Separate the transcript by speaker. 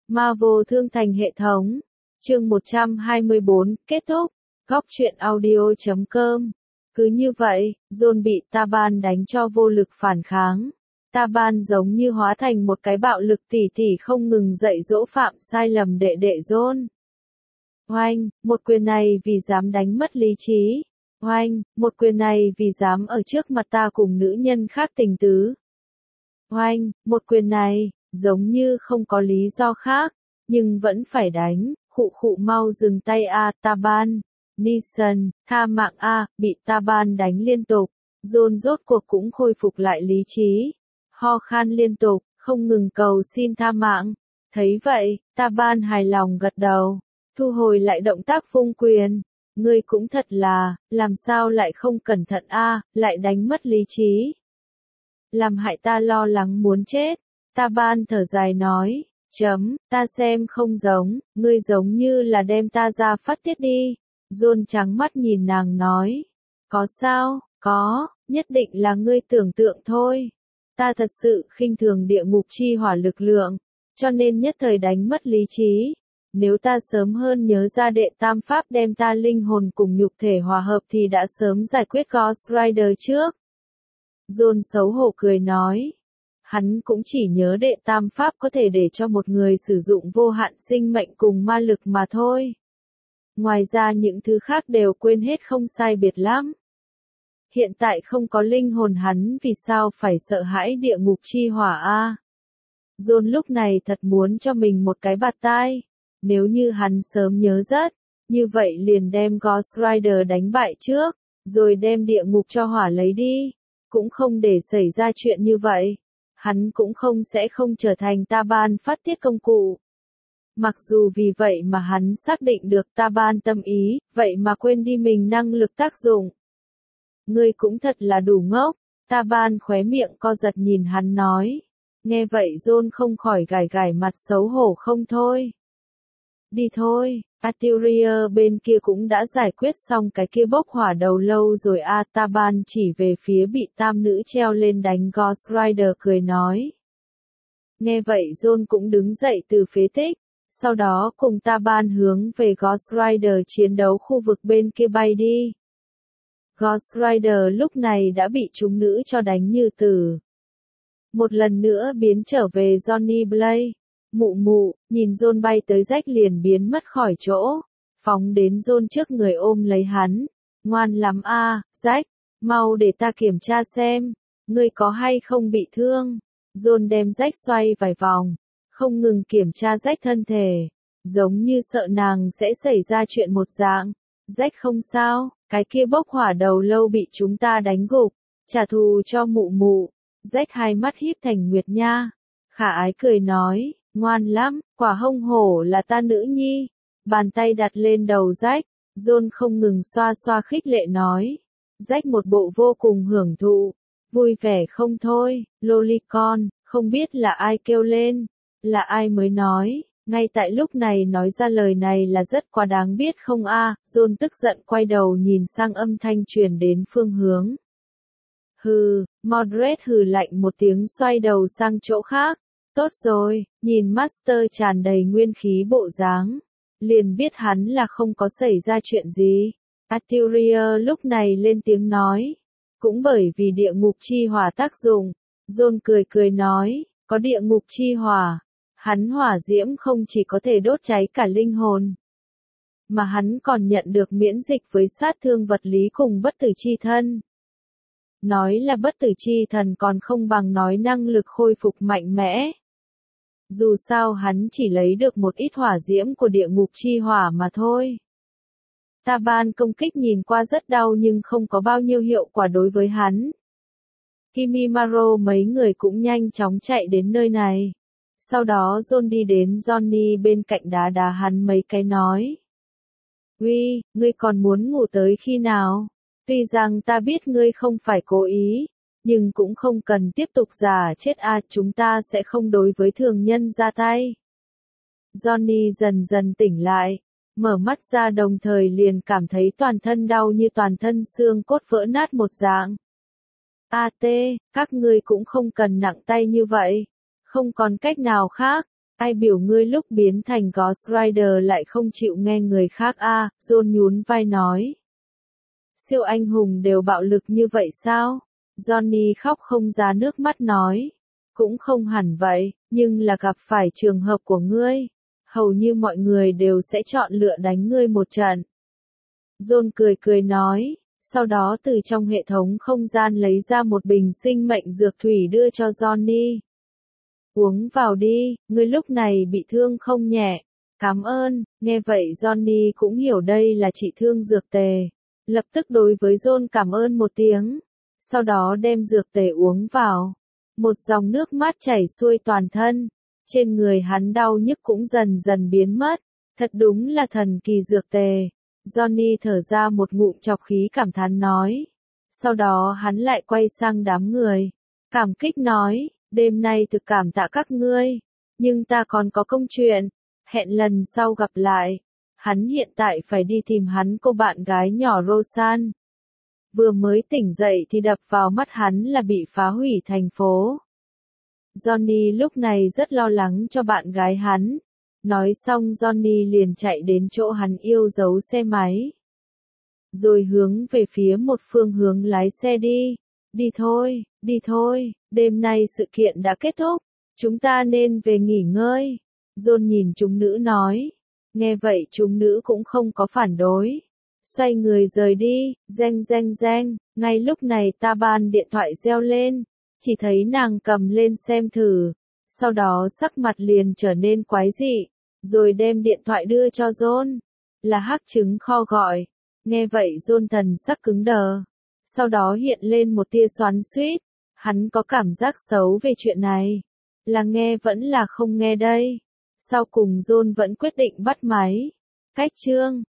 Speaker 1: Marvel Thương Thành hệ thống. Chương 124, kết thúc. Góc truyện audio.com. Cứ như vậy, John bị Taban đánh cho vô lực phản kháng. Taban giống như hóa thành một cái bạo lực tỉ không ngừng dạy dỗ phạm sai lầm đệ đệ John. Oanh, một quyền này vì dám đánh mất lý trí. Oanh, một quyền này vì dám ở trước mặt ta cùng nữ nhân khác tình tứ. Oanh, một quyền này, giống như không có lý do khác, nhưng vẫn phải đánh. Khụ mau dừng tay a, Taban. Neeson, tha mạng a, bị Taban đánh liên tục. John rốt cuộc cũng khôi phục lại lý trí. Ho khan liên tục, không ngừng cầu xin tha mạng. Thấy vậy, Taban hài lòng gật đầu. Thu hồi lại động tác vung quyền. Ngươi cũng thật là, làm sao lại không cẩn thận a, lại đánh mất lý trí. Làm hại ta lo lắng muốn chết. Taban thở dài nói. Ta xem không giống, ngươi giống như là đem ta ra phát tiết đi. John trắng mắt nhìn nàng nói. Có sao, có, nhất định là ngươi tưởng tượng thôi. Ta thật sự khinh thường địa ngục chi hỏa lực lượng, cho nên nhất thời đánh mất lý trí. Nếu ta sớm hơn nhớ ra đệ tam pháp đem ta linh hồn cùng nhục thể hòa hợp thì đã sớm giải quyết Ghost Rider trước. John xấu hổ cười nói. Hắn cũng chỉ nhớ đệ tam pháp có thể để cho một người sử dụng vô hạn sinh mệnh cùng ma lực mà thôi. Ngoài ra những thứ khác đều quên hết không sai biệt lắm. Hiện tại không có linh hồn hắn vì sao phải sợ hãi địa ngục chi hỏa a? John lúc này thật muốn cho mình một cái bạt tai. Nếu như hắn sớm nhớ rất, như vậy liền đem Ghost Rider đánh bại trước, rồi đem địa ngục cho hỏa lấy đi. Cũng không để xảy ra chuyện như vậy. Hắn cũng sẽ không trở thành Taban phát tiết công cụ. Mặc dù vì vậy mà hắn xác định được Taban tâm ý, vậy mà quên đi mình năng lực tác dụng. Ngươi cũng thật là đủ ngốc. Taban khóe miệng co giật nhìn hắn nói. Nghe vậy John không khỏi gãi mặt xấu hổ không thôi. Đi thôi, Artillery bên kia cũng đã giải quyết xong cái kia bốc hỏa đầu lâu rồi a. Taban chỉ về phía bị tam nữ treo lên đánh Ghost Rider cười nói. Nghe vậy John cũng đứng dậy từ phế tích, sau đó cùng Taban hướng về Ghost Rider chiến đấu khu vực bên kia bay đi. Ghost Rider lúc này đã bị chúng nữ cho đánh như tử. Một lần nữa biến trở về Johnny Blaze. Mụ, nhìn John bay tới rách liền biến mất khỏi chỗ. Phóng đến John trước người ôm lấy hắn. Ngoan lắm a, rách, mau để ta kiểm tra xem. Ngươi có hay không bị thương. John đem rách xoay vài vòng. Không ngừng kiểm tra rách thân thể. Giống như sợ nàng sẽ xảy ra chuyện một dạng. Rách không sao, cái kia bốc hỏa đầu lâu bị chúng ta đánh gục. Trả thù cho mụ. Rách hai mắt híp thành nguyệt nha. Khả ái cười nói. Ngoan lắm, quả hông hổ là ta nữ nhi. Bàn tay đặt lên đầu rách. John không ngừng xoa khích lệ nói. Rách một bộ vô cùng hưởng thụ. Vui vẻ không thôi, lolicon, không biết là ai kêu lên. Là ai mới nói. Ngay tại lúc này nói ra lời này là rất quá đáng biết không a? John tức giận quay đầu nhìn sang âm thanh truyền đến phương hướng. Hừ, Mordred hừ lạnh một tiếng xoay đầu sang chỗ khác. Tốt rồi, nhìn Master tràn đầy nguyên khí bộ dáng, liền biết hắn là không có xảy ra chuyện gì. Artillery lúc này lên tiếng nói, cũng bởi vì địa ngục chi hỏa tác dụng. John cười nói, có địa ngục chi hỏa, hắn hỏa diễm không chỉ có thể đốt cháy cả linh hồn, mà hắn còn nhận được miễn dịch với sát thương vật lý cùng bất tử chi thân. Nói là bất tử chi thần còn không bằng nói năng lực khôi phục mạnh mẽ. Dù sao hắn chỉ lấy được một ít hỏa diễm của địa ngục chi hỏa mà thôi. Taban công kích nhìn qua rất đau nhưng không có bao nhiêu hiệu quả đối với hắn. Kimimaro mấy người cũng nhanh chóng chạy đến nơi này. Sau đó John đi đến Johnny bên cạnh đá hắn mấy cái nói. Uy, ngươi còn muốn ngủ tới khi nào? Tuy rằng ta biết ngươi không phải cố ý, nhưng cũng không cần tiếp tục giả chết a, chúng ta sẽ không đối với thường nhân ra tay. Johnny dần dần tỉnh lại, mở mắt ra đồng thời liền cảm thấy toàn thân đau như toàn thân xương cốt vỡ nát một dạng. Các ngươi cũng không cần nặng tay như vậy, không còn cách nào khác. Ai biểu ngươi lúc biến thành Ghost Rider lại không chịu nghe người khác à, John nhún vai nói. Siêu anh hùng đều bạo lực như vậy sao? Johnny khóc không ra nước mắt nói. Cũng không hẳn vậy, nhưng là gặp phải trường hợp của ngươi. Hầu như mọi người đều sẽ chọn lựa đánh ngươi một trận. John cười cười nói, sau đó từ trong hệ thống không gian lấy ra một bình sinh mệnh dược thủy đưa cho Johnny. Uống vào đi, ngươi lúc này bị thương không nhẹ. Cảm ơn, nghe vậy Johnny cũng hiểu đây là trị thương dược tề. Lập tức đối với John cảm ơn một tiếng. Sau đó đem dược tề uống vào. Một dòng nước mắt chảy xuôi toàn thân. Trên người hắn đau nhức cũng dần dần biến mất. Thật đúng là thần kỳ dược tề. Johnny thở ra một ngụm chọc khí cảm thán nói. Sau đó hắn lại quay sang đám người. Cảm kích nói, đêm nay thực cảm tạ các ngươi. Nhưng ta còn có công chuyện. Hẹn lần sau gặp lại. Hắn hiện tại phải đi tìm hắn cô bạn gái nhỏ Roseanne. Vừa mới tỉnh dậy thì đập vào mắt hắn là bị phá hủy thành phố. Johnny lúc này rất lo lắng cho bạn gái hắn. Nói xong Johnny liền chạy đến chỗ hắn yêu giấu xe máy. Rồi hướng về phía một phương hướng lái xe đi. Đi thôi, đêm nay sự kiện đã kết thúc. Chúng ta nên về nghỉ ngơi. John nhìn chúng nữ nói. Nghe vậy chúng nữ cũng không có phản đối. Xoay người rời đi, reng. Ngay lúc này Taban điện thoại reo lên. Chỉ thấy nàng cầm lên xem thử. Sau đó sắc mặt liền trở nên quái dị. Rồi đem điện thoại đưa cho John. Là Hắc Trứng Kho gọi. Nghe vậy John thần sắc cứng đờ. Sau đó hiện lên một tia xoắn xuýt. Hắn có cảm giác xấu về chuyện này. Là nghe vẫn là không nghe đây. Sau cùng John vẫn quyết định bắt máy. Cách chương